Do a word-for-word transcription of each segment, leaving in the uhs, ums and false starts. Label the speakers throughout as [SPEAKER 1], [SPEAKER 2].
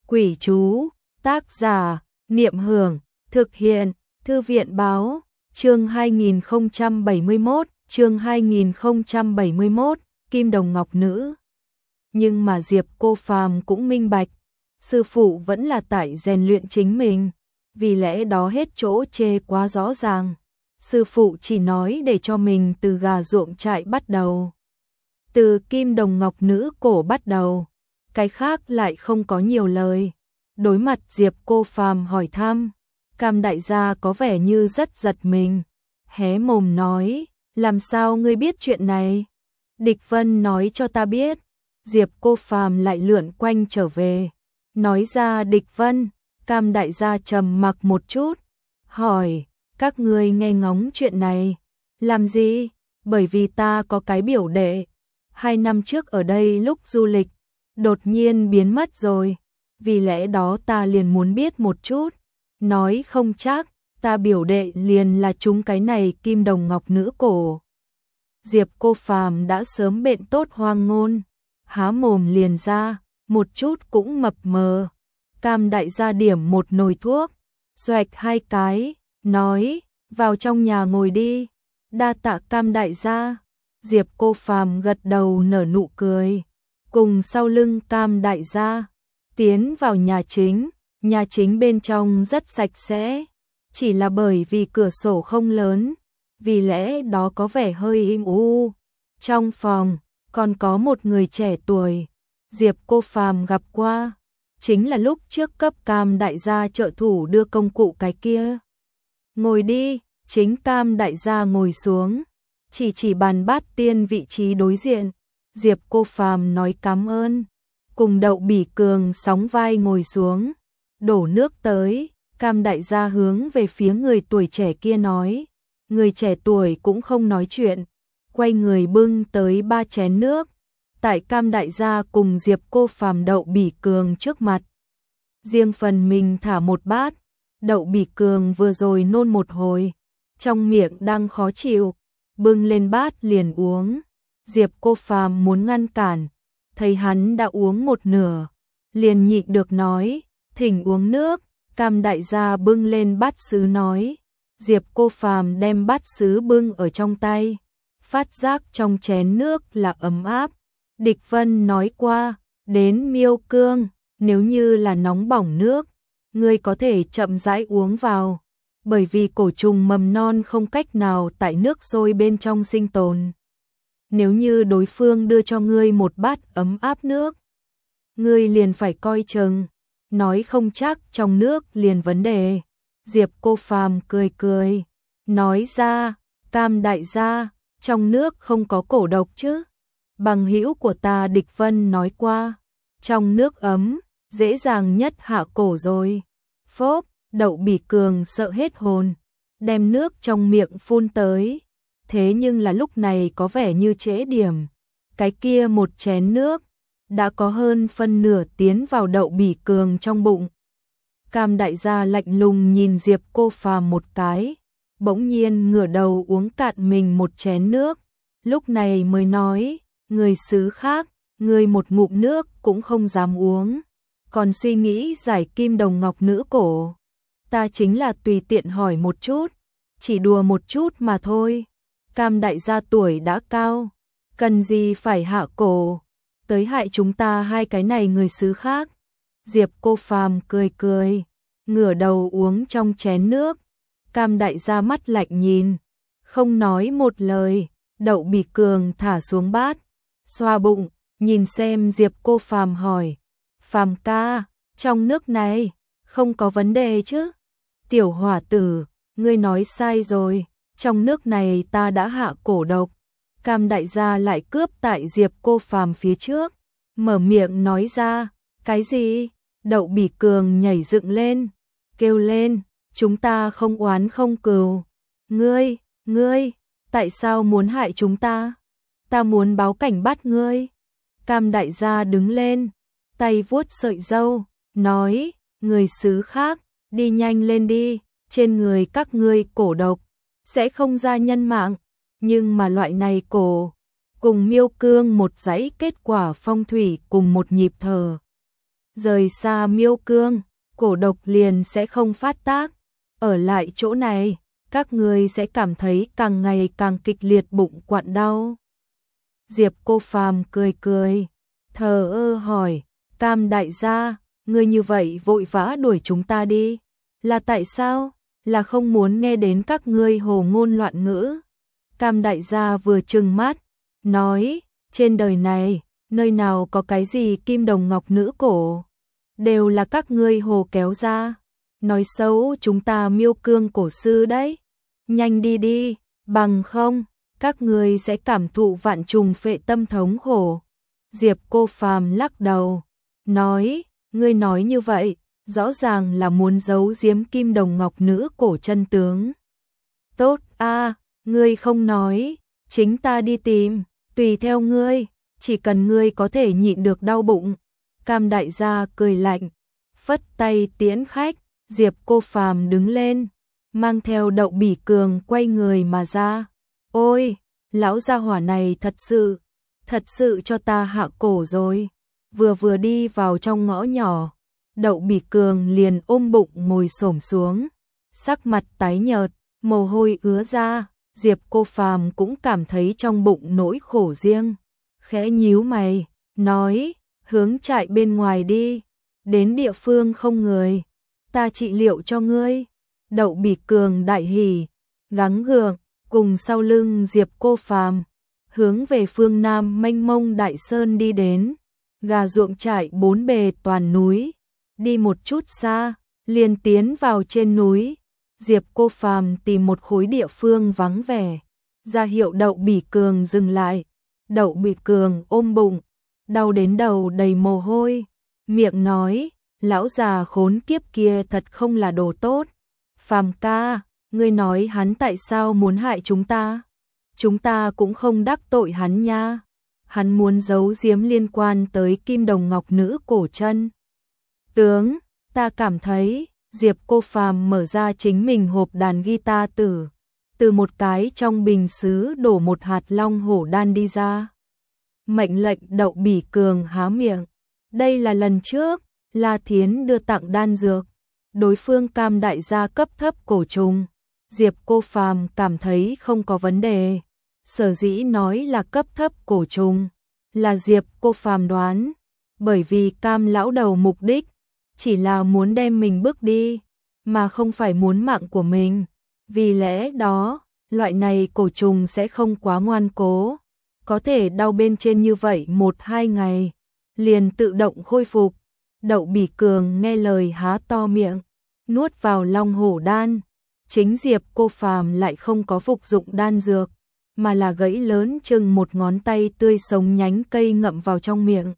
[SPEAKER 1] Quỷ chú, tác giả, Niệm Hưởng, thực hiện, Thư viện báo, chương hai nghìn không trăm bảy mươi mốt, chương hai nghìn không trăm bảy mươi mốt, Kim Đồng Ngọc Nữ. Nhưng mà Diệp Cô Phàm cũng minh bạch, sư phụ vẫn là tại rèn luyện chính mình, vì lẽ đó hết chỗ chê quá rõ ràng. Sư phụ chỉ nói để cho mình từ gà ruộng trại bắt đầu, từ Kim Đồng Ngọc Nữ cổ bắt đầu, cái khác lại không có nhiều lời. Đối mặt Diệp Cô Phàm hỏi thăm, Cam đại gia có vẻ như rất giật mình, hé mồm nói, làm sao ngươi biết chuyện này? Địch Vân nói cho ta biết. Diệp Cô Phàm lại lượn quanh trở về, nói ra Địch Vân. Cam đại gia trầm mặc một chút, hỏi, các ngươi nghe ngóng chuyện này, làm gì? Bởi vì ta có cái biểu đệ, hai năm trước ở đây lúc du lịch, đột nhiên biến mất rồi, vì lẽ đó ta liền muốn biết một chút, nói không chắc, ta biểu đệ liền là chúng cái này Kim Đồng Ngọc Nữ cổ. Diệp Cô Phàm đã sớm bệnh tốt hoang ngôn, há mồm liền ra, một chút cũng mập mờ. Cam đại gia điểm một nồi thuốc, xoạch hai cái, nói, vào trong nhà ngồi đi, đa tạ Cam đại gia. Diệp Cô Phàm gật đầu nở nụ cười, cùng sau lưng Cam đại gia, tiến vào nhà chính. Nhà chính bên trong rất sạch sẽ, chỉ là bởi vì cửa sổ không lớn, vì lẽ đó có vẻ hơi im u. Trong phòng, còn có một người trẻ tuổi, Diệp Cô Phàm gặp qua, chính là lúc trước cấp Cam đại gia trợ thủ đưa công cụ cái kia. Ngồi đi, chính Cam đại gia ngồi xuống, chỉ chỉ bàn bát tiên vị trí đối diện. Diệp Cô Phàm nói cảm ơn, cùng Đậu Bỉ Cường sóng vai ngồi xuống, đổ nước tới. Cam đại gia hướng về phía người tuổi trẻ kia nói, người trẻ tuổi cũng không nói chuyện, quay người bưng tới ba chén nước, tại Cam đại gia cùng Diệp Cô Phàm Đậu Bỉ Cường trước mặt. Riêng phần mình thả một bát, Đậu Bỉ Cường vừa rồi nôn một hồi, trong miệng đang khó chịu, bưng lên bát liền uống. Diệp Cô Phàm muốn ngăn cản, thấy hắn đã uống một nửa, liền nhịn được nói, thỉnh uống nước. Cam đại gia bưng lên bát sứ nói, Diệp Cô Phàm đem bát sứ bưng ở trong tay, phát giác trong chén nước là ấm áp. Địch Vân nói qua, đến Miêu Cương, nếu như là nóng bỏng nước, ngươi có thể chậm rãi uống vào, bởi vì cổ trùng mầm non không cách nào tại nước sôi bên trong sinh tồn. Nếu như đối phương đưa cho ngươi một bát ấm áp nước, ngươi liền phải coi chừng, nói không chắc trong nước liền vấn đề. Diệp Cô Phàm cười cười, nói ra, Cam đại gia, trong nước không có cổ độc chứ? Bằng hữu của ta Địch Vân nói qua, trong nước ấm, dễ dàng nhất hạ cổ rồi. Phốp, Đậu Bỉ Cường sợ hết hồn, đem nước trong miệng phun tới. Thế nhưng là lúc này có vẻ như trễ điểm, cái kia một chén nước đã có hơn phân nửa tiến vào Đậu Bỉ Cường trong bụng. Cam đại gia lạnh lùng nhìn Diệp Cô Phàm một cái, bỗng nhiên ngửa đầu uống cạn mình một chén nước, lúc này mới nói, người xứ khác, người một ngụm nước cũng không dám uống, còn suy nghĩ giải Kim Đồng Ngọc Nữ cổ. Ta chính là tùy tiện hỏi một chút, chỉ đùa một chút mà thôi. Cam đại gia tuổi đã cao, cần gì phải hạ cổ, tới hại chúng ta hai cái này người xứ khác. Diệp Cô Phàm cười cười, ngửa đầu uống trong chén nước. Cam đại gia mắt lạnh nhìn, không nói một lời. Đậu Bỉ Cường thả xuống bát, xoa bụng, nhìn xem Diệp Cô Phàm hỏi, Phàm ca, trong nước này không có vấn đề chứ? Tiểu hỏa tử, ngươi nói sai rồi, trong nước này ta đã hạ cổ độc. Cam đại gia lại cướp tại Diệp Cô Phàm phía trước, mở miệng nói ra, cái gì? Đậu Bỉ Cường nhảy dựng lên, kêu lên, chúng ta không oán không cừu. Ngươi, ngươi, tại sao muốn hại chúng ta? Ta muốn báo cảnh bắt ngươi. Cam đại gia đứng lên, tay vuốt sợi râu, nói, người xứ khác, đi nhanh lên đi, trên người các ngươi cổ độc, sẽ không ra nhân mạng, nhưng mà loại này cổ, cùng Miêu Cương một dãy kết quả phong thủy cùng một nhịp thở. rời xa Miêu Cương, cổ độc liền sẽ không phát tác. Ở lại chỗ này, các ngươi sẽ cảm thấy càng ngày càng kịch liệt bụng quặn đau. Diệp Cô Phàm cười cười, thờ ơ hỏi, Cam đại gia, ngươi như vậy vội vã đuổi chúng ta đi, là tại sao? Là không muốn nghe đến các ngươi hồ ngôn loạn ngữ. Cam đại gia vừa trừng mắt, nói, trên đời này, nơi nào có cái gì kim đồng ngọc nữ cổ, đều là các ngươi hồ kéo ra, nói xấu chúng ta Miêu Cương cổ sư đấy. Nhanh đi đi, bằng không, các ngươi sẽ cảm thụ vạn trùng phệ tâm thống khổ. Diệp Cô Phàm lắc đầu, nói, ngươi nói như vậy, rõ ràng là muốn giấu giếm kim đồng ngọc nữ cổ chân tướng. Tốt a, ngươi không nói, chính ta đi tìm, tùy theo ngươi, chỉ cần ngươi có thể nhịn được đau bụng. Cam đại gia cười lạnh, phất tay tiễn khách. Diệp Cô Phàm đứng lên, mang theo Đậu Bỉ Cường quay người mà ra. Ôi, lão gia hỏa này thật sự, thật sự cho ta hạ cổ rồi. Vừa vừa đi vào trong ngõ nhỏ, Đậu Bỉ Cường liền ôm bụng ngồi xổm xuống, sắc mặt tái nhợt, mồ hôi ứa ra. Diệp Cô Phàm cũng cảm thấy trong bụng nỗi khổ riêng, khẽ nhíu mày, nói, hướng trại bên ngoài đi, đến địa phương không người, ta trị liệu cho ngươi. Đậu Bỉ Cường đại hỉ, gắng gượng, cùng sau lưng Diệp Cô Phàm, hướng về phương Nam mênh mông đại sơn đi đến. Gà ruộng trại bốn bề toàn núi, đi một chút xa, liền tiến vào trên núi. Diệp Cô Phàm tìm một khối địa phương vắng vẻ, ra hiệu Đậu Bỉ Cường dừng lại. Đậu Bỉ Cường ôm bụng, đau đến đầu đầy mồ hôi, miệng nói, lão già khốn kiếp kia thật không là đồ tốt. Phàm ca, ngươi nói hắn tại sao muốn hại chúng ta? Chúng ta cũng không đắc tội hắn nha. Hắn muốn giấu giếm liên quan tới kim đồng ngọc nữ cổ chân tướng. Ta cảm thấy, Diệp Cô Phàm mở ra chính mình hộp đàn guitar tử, từ một cái trong bình sứ đổ một hạt long hổ đan đi ra. Mệnh lệnh Đậu Bỉ Cường há miệng. Đây là lần trước La Thiến đưa tặng đan dược, đối phương Cam đại gia cấp thấp cổ trùng. Diệp Cô Phàm cảm thấy không có vấn đề. Sở dĩ nói là cấp thấp cổ trùng, là Diệp Cô Phàm đoán, bởi vì Cam lão đầu mục đích chỉ là muốn đem mình bước đi, mà không phải muốn mạng của mình. Vì lẽ đó, loại này cổ trùng sẽ không quá ngoan cố, có thể đau bên trên như vậy một hai ngày, liền tự động khôi phục. Đậu Bỉ Cường nghe lời há to miệng, nuốt vào long hổ đan. Chính Diệp Cô Phàm lại không có phục dụng đan dược, mà là gãy lớn chừng một ngón tay tươi sống nhánh cây ngậm vào trong miệng.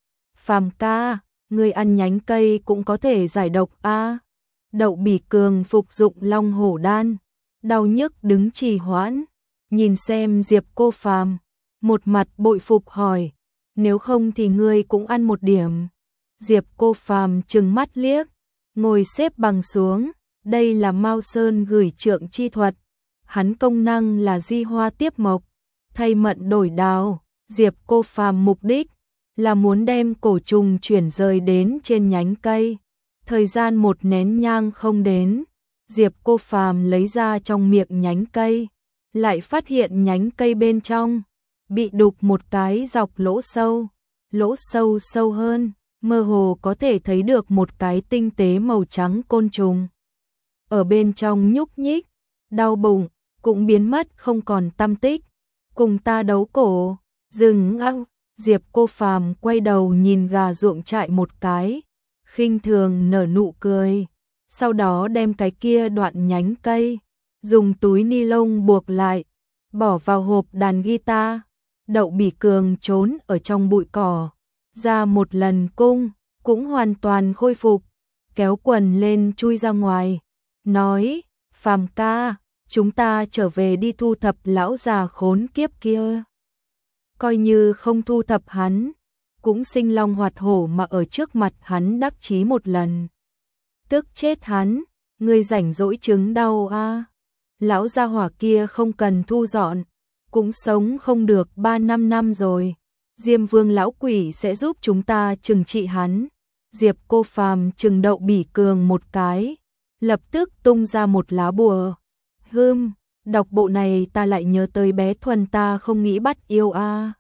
[SPEAKER 1] Phàm ca, ngươi ăn nhánh cây cũng có thể giải độc a. À? Đậu Bỉ Cường phục dụng long hổ đan, đau nhức đứng trì hoãn, nhìn xem Diệp Cô Phàm, một mặt bội phục hỏi, nếu không thì ngươi cũng ăn một điểm. Diệp Cô Phàm trừng mắt liếc, ngồi xếp bằng xuống. Đây là Mao Sơn gửi trượng chi thuật, hắn công năng là di hoa tiếp mộc, thay mận đổi đào. Diệp Cô Phàm mục đích là muốn đem cổ trùng chuyển rời đến trên nhánh cây. Thời gian một nén nhang không đến, Diệp Cô Phàm lấy ra trong miệng nhánh cây, lại phát hiện nhánh cây bên trong bị đục một cái dọc lỗ sâu, lỗ sâu sâu hơn, mơ hồ có thể thấy được một cái tinh tế màu trắng côn trùng ở bên trong nhúc nhích. Đau bụng cũng biến mất không còn tăm tích. Cùng ta đấu cổ. Dừng ăng. Diệp Cô Phàm quay đầu nhìn gà ruộng trại một cái, khinh thường nở nụ cười, sau đó đem cái kia đoạn nhánh cây dùng túi ni lông buộc lại, bỏ vào hộp đàn guitar. Đậu Bỉ Cường trốn ở trong bụi cỏ, ra một lần cung, cũng hoàn toàn khôi phục, kéo quần lên chui ra ngoài, nói, Phàm ca, chúng ta trở về đi thu thập lão già khốn kiếp kia. Coi như không thu thập hắn, cũng sinh long hoạt hổ mà ở trước mặt hắn đắc chí một lần. Tức chết hắn, ngươi rảnh rỗi chứng đau a. À. Lão gia hỏa kia không cần thu dọn, cũng sống không được ba năm năm rồi. Diêm Vương lão quỷ sẽ giúp chúng ta trừng trị hắn. Diệp Cô Phàm chừng Đậu Bỉ Cường một cái, lập tức tung ra một lá bùa. Hừm, đọc bộ này ta lại nhớ tới bé Thuần ta không nghĩ bắt yêu a.